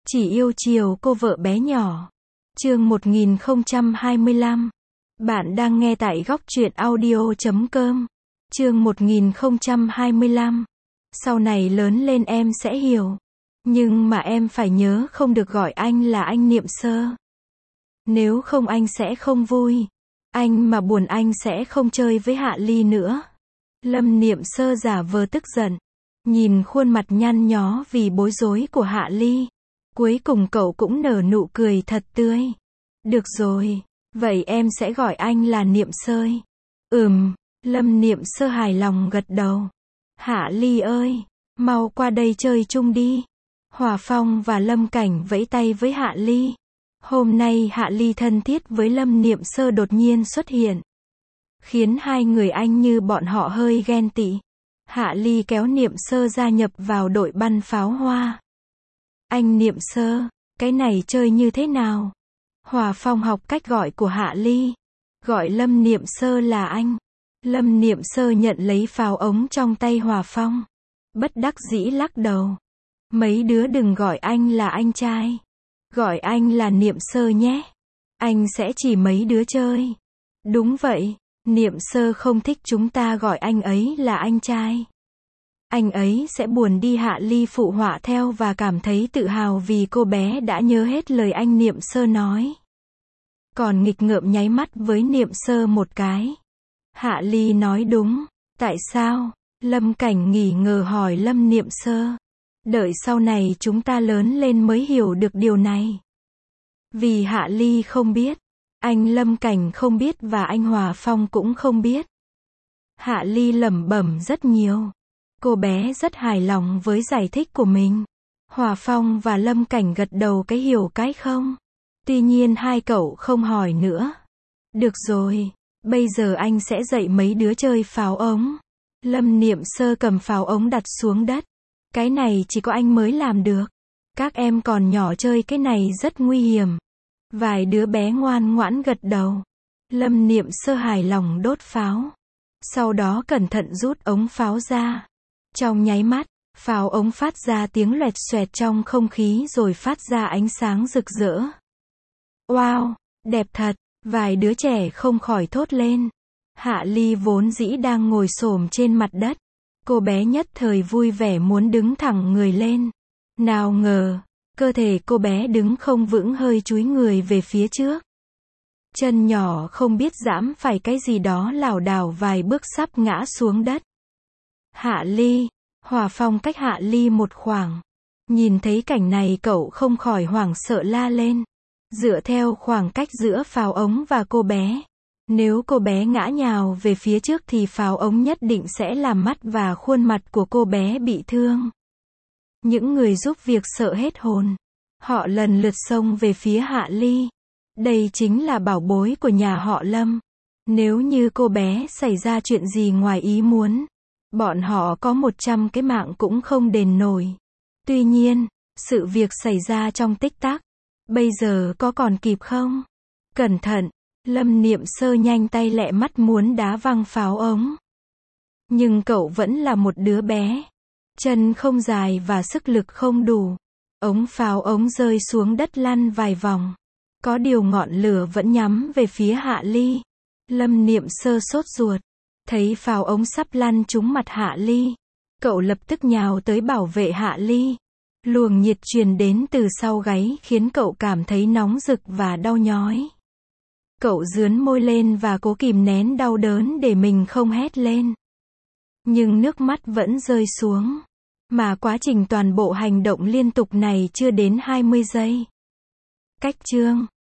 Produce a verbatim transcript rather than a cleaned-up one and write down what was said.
Chỉ yêu chiều cô vợ bé nhỏ. Chương một nghìn không trăm hai mươi lăm. Bạn đang nghe tại góc truyện audio chấm com. Chương một nghìn không trăm hai mươi lăm. Sau này lớn lên em sẽ hiểu. Nhưng mà em phải nhớ không được gọi anh là anh Niệm Sơ. Nếu không anh sẽ không vui. Anh mà buồn anh sẽ không chơi với Hạ Ly nữa. Lâm Niệm Sơ giả vờ tức giận. Nhìn khuôn mặt nhăn nhó vì bối rối của Hạ Ly. Cuối cùng cậu cũng nở nụ cười thật tươi. Được rồi, vậy em sẽ gọi anh là Niệm Sơi. Ừm, Lâm Niệm Sơ hài lòng gật đầu. Hạ Ly ơi, mau qua đây chơi chung đi. Hòa Phong và Lâm Cảnh vẫy tay với Hạ Ly. Hôm nay Hạ Ly thân thiết với Lâm Niệm Sơ đột nhiên xuất hiện. Khiến hai người anh như bọn họ hơi ghen tị. Hạ Ly kéo Niệm Sơ gia nhập vào đội bắn pháo hoa. Anh Niệm Sơ, cái này chơi như thế nào? Hòa Phong học cách gọi của Hạ Ly. Gọi Lâm Niệm Sơ là anh. Lâm Niệm Sơ nhận lấy pháo ống trong tay Hòa Phong. Bất đắc dĩ lắc đầu. Mấy đứa đừng gọi anh là anh trai. Gọi anh là Niệm Sơ nhé. Anh sẽ chỉ mấy đứa chơi. Đúng vậy, Niệm Sơ không thích chúng ta gọi anh ấy là anh trai. Anh ấy sẽ buồn đi. Hạ Ly phụ họa theo và cảm thấy tự hào vì cô bé đã nhớ hết lời anh Niệm Sơ nói. Còn nghịch ngợm nháy mắt với Niệm Sơ một cái. Hạ Ly nói đúng. Tại sao? Lâm Cảnh nghỉ ngờ hỏi Lâm Niệm Sơ. Đợi sau này chúng ta lớn lên mới hiểu được điều này. Vì Hạ Ly không biết. Anh Lâm Cảnh không biết và anh Hòa Phong cũng không biết. Hạ Ly lẩm bẩm rất nhiều. Cô bé rất hài lòng với giải thích của mình. Hòa Phong và Lâm Cảnh gật đầu cái hiểu cái không. Tuy nhiên hai cậu không hỏi nữa. Được rồi, bây giờ anh sẽ dạy mấy đứa chơi pháo ống. Lâm Niệm Sơ cầm pháo ống đặt xuống đất. Cái này chỉ có anh mới làm được. Các em còn nhỏ chơi cái này rất nguy hiểm. Vài đứa bé ngoan ngoãn gật đầu. Lâm Niệm Sơ hài lòng đốt pháo. Sau đó cẩn thận rút ống pháo ra. Trong nháy mắt, pháo ống phát ra tiếng loẹt xoẹt trong không khí rồi phát ra ánh sáng rực rỡ. Wow, đẹp thật, vài đứa trẻ không khỏi thốt lên. Hạ Ly vốn dĩ đang ngồi xổm trên mặt đất. Cô bé nhất thời vui vẻ muốn đứng thẳng người lên. Nào ngờ, cơ thể cô bé đứng không vững hơi chúi người về phía trước. Chân nhỏ không biết giẫm phải cái gì đó lảo đảo vài bước sắp ngã xuống đất. Hạ Ly, Hòa Phong cách Hạ Ly một khoảng. Nhìn thấy cảnh này cậu không khỏi hoảng sợ la lên. Dựa theo khoảng cách giữa pháo ống và cô bé. Nếu cô bé ngã nhào về phía trước thì pháo ống nhất định sẽ làm mắt và khuôn mặt của cô bé bị thương. Những người giúp việc sợ hết hồn. Họ lần lượt xông về phía Hạ Ly. Đây chính là bảo bối của nhà họ Lâm. Nếu như cô bé xảy ra chuyện gì ngoài ý muốn, bọn họ có một trăm cái mạng cũng không đền nổi. Tuy nhiên, sự việc xảy ra trong tích tắc. Bây giờ có còn kịp không? Cẩn thận, Lâm Niệm Sơ nhanh tay lẹ mắt muốn đá văng pháo ống. Nhưng cậu vẫn là một đứa bé. Chân không dài và sức lực không đủ. Ống pháo ống rơi xuống đất lăn vài vòng. Có điều ngọn lửa vẫn nhắm về phía Hạ Ly. Lâm Niệm Sơ sốt ruột. Thấy pháo ống sắp lăn trúng mặt Hạ Ly. Cậu lập tức nhào tới bảo vệ Hạ Ly. Luồng nhiệt truyền đến từ sau gáy khiến cậu cảm thấy nóng rực và đau nhói. Cậu rướn môi lên và cố kìm nén đau đớn để mình không hét lên. Nhưng nước mắt vẫn rơi xuống. Mà quá trình toàn bộ hành động liên tục này chưa đến hai mươi giây. Cách chương